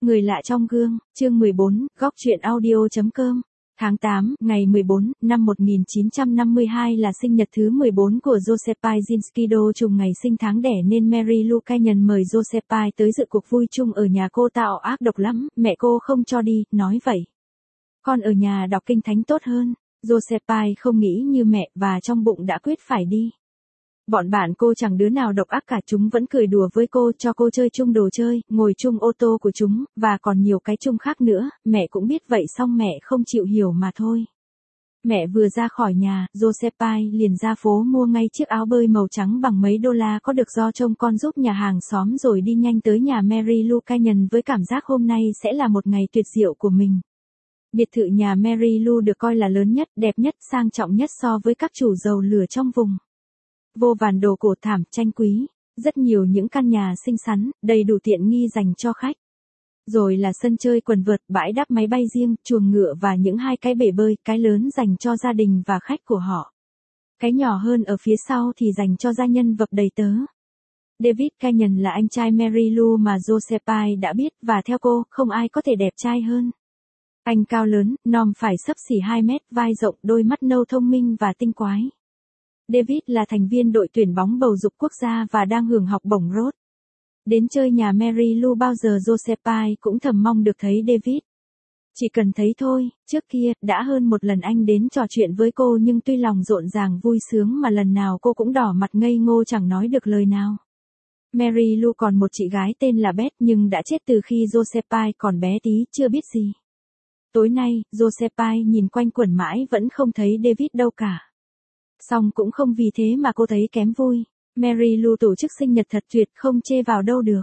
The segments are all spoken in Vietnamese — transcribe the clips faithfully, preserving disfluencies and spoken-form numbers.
Người lạ trong gương, chương mười bốn, góc truyện audio.com. Tháng tám, ngày mười bốn, năm một nghìn chín trăm năm mươi hai là sinh nhật thứ mười bốn của Giuseppe Zinskido, trùng ngày sinh tháng đẻ nên Mary Lou Canyon mời Giuseppe tới dự cuộc vui chung ở nhà cô. Tạo ác độc lắm, mẹ cô không cho đi, nói vậy. Con ở nhà đọc kinh thánh tốt hơn. Giuseppe không nghĩ như mẹ và trong bụng đã quyết phải đi. Bọn bạn cô chẳng đứa nào độc ác cả, chúng vẫn cười đùa với cô, cho cô chơi chung đồ chơi, ngồi chung ô tô của chúng, và còn nhiều cái chung khác nữa. Mẹ cũng biết vậy, xong mẹ không chịu hiểu mà thôi. Mẹ vừa ra khỏi nhà, Giuseppe liền ra phố mua ngay chiếc áo bơi màu trắng bằng mấy đô la có được do trông con giúp nhà hàng xóm, rồi đi nhanh tới nhà Mary Lou Canyon với cảm giác hôm nay sẽ là một ngày tuyệt diệu của mình. Biệt thự nhà Mary Lou được coi là lớn nhất, đẹp nhất, sang trọng nhất so với các chủ dầu lửa trong vùng. Vô vàn đồ cổ thảm, tranh quý, rất nhiều những căn nhà xinh xắn, đầy đủ tiện nghi dành cho khách. Rồi là sân chơi quần vợt, bãi đáp máy bay riêng, chuồng ngựa và những hai cái bể bơi, cái lớn dành cho gia đình và khách của họ. Cái nhỏ hơn ở phía sau thì dành cho gia nhân vật đầy tớ. David Canyon là anh trai Mary Lou mà Giuseppe đã biết, và theo cô, không ai có thể đẹp trai hơn. Anh cao lớn, nòm phải xấp xỉ hai mét, vai rộng, đôi mắt nâu thông minh và tinh quái. David là thành viên đội tuyển bóng bầu dục quốc gia và đang hưởng học bổng Rhodes. Đến chơi nhà Mary Lou bao giờ Giuseppe cũng thầm mong được thấy David. Chỉ cần thấy thôi, trước kia, đã hơn một lần anh đến trò chuyện với cô, nhưng tuy lòng rộn ràng vui sướng mà lần nào cô cũng đỏ mặt ngây ngô chẳng nói được lời nào. Mary Lou còn một chị gái tên là Beth nhưng đã chết từ khi Giuseppe còn bé tí, chưa biết gì. Tối nay, Giuseppe nhìn quanh quẩn mãi vẫn không thấy David đâu cả. Xong cũng không vì thế mà cô thấy kém vui. Mary Lou tổ chức sinh nhật thật tuyệt, không chê vào đâu được.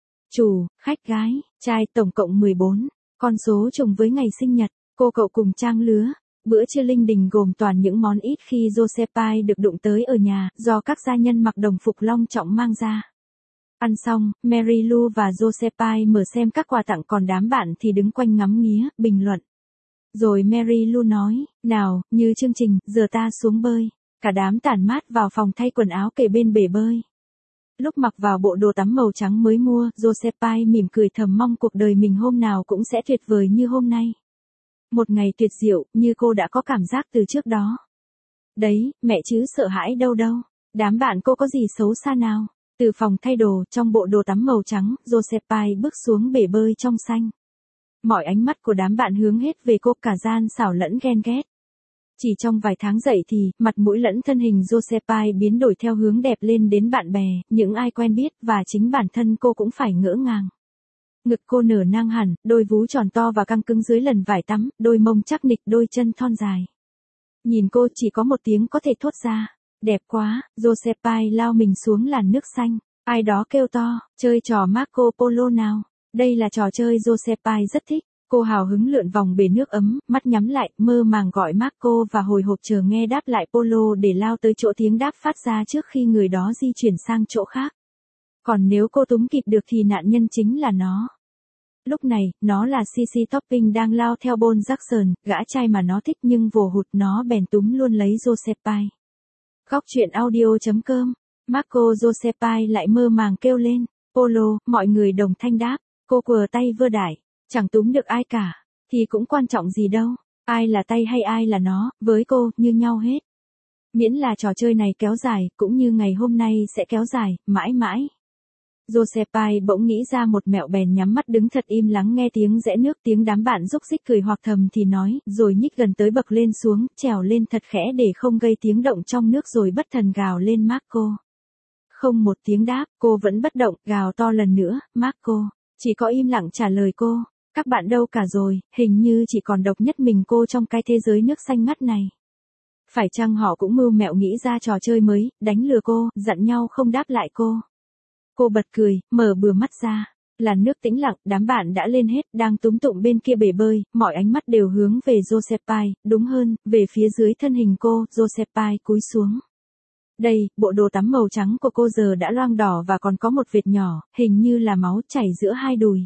Chủ, khách gái, trai tổng cộng mười bốn. Con số trùng với ngày sinh nhật, cô cậu cùng trang lứa. Bữa trưa linh đình gồm toàn những món ít khi Giuseppe được đụng tới ở nhà, do các gia nhân mặc đồng phục long trọng mang ra. Ăn xong, Mary Lou và Giuseppe mở xem các quà tặng, còn đám bạn thì đứng quanh ngắm nghía, bình luận. Rồi Mary Lou nói, nào, như chương trình, giờ ta xuống bơi. Cả đám tản mát vào phòng thay quần áo kề bên bể bơi. Lúc mặc vào bộ đồ tắm màu trắng mới mua, Giuseppe mỉm cười thầm mong cuộc đời mình hôm nào cũng sẽ tuyệt vời như hôm nay. Một ngày tuyệt diệu, như cô đã có cảm giác từ trước đó. Đấy, mẹ chứ sợ hãi đâu đâu. Đám bạn cô có gì xấu xa nào. Từ phòng thay đồ, trong bộ đồ tắm màu trắng, Giuseppe bước xuống bể bơi trong xanh. Mọi ánh mắt của đám bạn hướng hết về cô, cả gian xảo lẫn ghen ghét. Chỉ trong vài tháng dậy thì, mặt mũi lẫn thân hình Giuseppe biến đổi theo hướng đẹp lên, đến bạn bè, những ai quen biết, và chính bản thân cô cũng phải ngỡ ngàng. Ngực cô nở nang hẳn, đôi vú tròn to và căng cứng dưới lần vải tắm, đôi mông chắc nịch, đôi chân thon dài. Nhìn cô chỉ có một tiếng có thể thốt ra. Đẹp quá. Giuseppe lao mình xuống làn nước xanh. Ai đó kêu to, chơi trò Marco Polo nào. Đây là trò chơi Giuseppe rất thích. Cô hào hứng lượn vòng bể nước ấm, mắt nhắm lại, mơ màng gọi Marco và hồi hộp chờ nghe đáp lại Polo để lao tới chỗ tiếng đáp phát ra trước khi người đó di chuyển sang chỗ khác. Còn nếu cô túm kịp được thì nạn nhân chính là nó. Lúc này, nó là Sissy Topping đang lao theo Paul Jackson, gã trai mà nó thích, nhưng vồ hụt nó bèn túm luôn lấy Giuseppe. Góc truyện audio.com. Marco Giuseppe lại mơ màng kêu lên, Polo, mọi người đồng thanh đáp. Cô quờ tay vơ đại. Chẳng túm được ai cả, thì cũng quan trọng gì đâu, ai là tay hay ai là nó, với cô, như nhau hết. Miễn là trò chơi này kéo dài, cũng như ngày hôm nay sẽ kéo dài, mãi mãi. Giuseppe bỗng nghĩ ra một mẹo, bèn nhắm mắt đứng thật im lắng nghe tiếng rẽ nước, tiếng đám bạn rúc rích cười hoặc thầm thì nói, rồi nhích gần tới bậc lên xuống, trèo lên thật khẽ để không gây tiếng động trong nước, rồi bất thần gào lên Marco. Không một tiếng đáp, cô vẫn bất động, gào to lần nữa, Marco. Chỉ có im lặng trả lời cô. Các bạn đâu cả rồi, hình như chỉ còn độc nhất mình cô trong cái thế giới nước xanh ngắt này. Phải chăng họ cũng mưu mẹo nghĩ ra trò chơi mới, đánh lừa cô, dặn nhau không đáp lại cô. Cô bật cười, mở bừa mắt ra. Làn nước tĩnh lặng, đám bạn đã lên hết, đang túm tụm bên kia bể bơi, mọi ánh mắt đều hướng về Giuseppe, đúng hơn, về phía dưới thân hình cô. Giuseppe cúi xuống. Đây, bộ đồ tắm màu trắng của cô giờ đã loang đỏ và còn có một vệt nhỏ, hình như là máu chảy giữa hai đùi.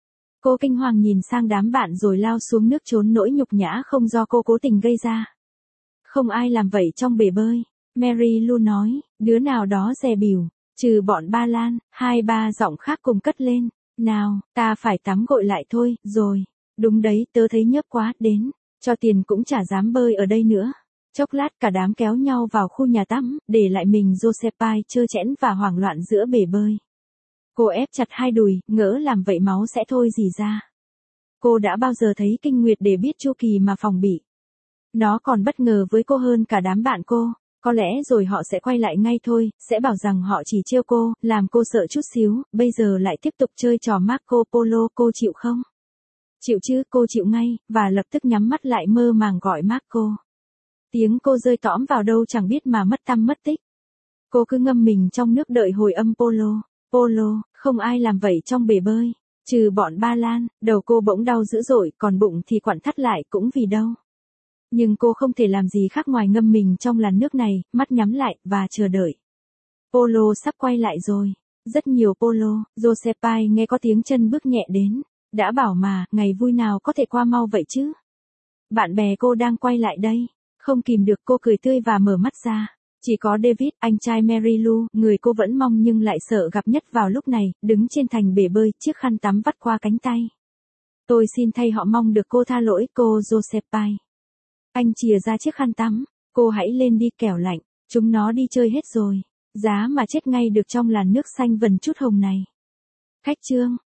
Cô kinh hoàng nhìn sang đám bạn rồi lao xuống nước trốn nỗi nhục nhã không do cô cố tình gây ra. Không ai làm vậy trong bể bơi. Mary Lou nói, đứa nào đó dè bỉu, trừ bọn Ba Lan, hai ba giọng khác cùng cất lên. Nào, ta phải tắm gội lại thôi, rồi. Đúng đấy, tớ thấy nhớp quá, đến. Cho tiền cũng chả dám bơi ở đây nữa. Chốc lát cả đám kéo nhau vào khu nhà tắm, để lại mình Josephine trơ trẽn và hoảng loạn giữa bể bơi. Cô ép chặt hai đùi, ngỡ làm vậy máu sẽ thôi rỉ ra. Cô đã bao giờ thấy kinh nguyệt để biết chu kỳ mà phòng bị. Nó còn bất ngờ với cô hơn cả đám bạn cô. Có lẽ rồi họ sẽ quay lại ngay thôi, sẽ bảo rằng họ chỉ trêu cô, làm cô sợ chút xíu, bây giờ lại tiếp tục chơi trò Marco Polo, cô chịu không? Chịu chứ, cô chịu ngay, và lập tức nhắm mắt lại mơ màng gọi Marco. Tiếng cô rơi tõm vào đâu chẳng biết mà mất tăm mất tích. Cô cứ ngâm mình trong nước đợi hồi âm Polo. Polo, không ai làm vậy trong bể bơi. Trừ bọn Ba Lan, đầu cô bỗng đau dữ dội, còn bụng thì quặn thắt lại cũng vì đau. Nhưng cô không thể làm gì khác ngoài ngâm mình trong làn nước này, mắt nhắm lại, và chờ đợi. Polo sắp quay lại rồi. Rất nhiều Polo, Josephine nghe có tiếng chân bước nhẹ đến. Đã bảo mà, ngày vui nào có thể qua mau vậy chứ? Bạn bè cô đang quay lại đây. Không kìm được cô cười tươi và mở mắt ra. Chỉ có David, anh trai Mary Lou, người cô vẫn mong nhưng lại sợ gặp nhất vào lúc này, đứng trên thành bể bơi, chiếc khăn tắm vắt qua cánh tay. Tôi xin thay họ mong được cô tha lỗi, cô Josephine. Anh chìa ra chiếc khăn tắm, cô hãy lên đi kẻo lạnh, chúng nó đi chơi hết rồi. Giá mà chết ngay được trong làn nước xanh vần chút hồng này. Khách trương.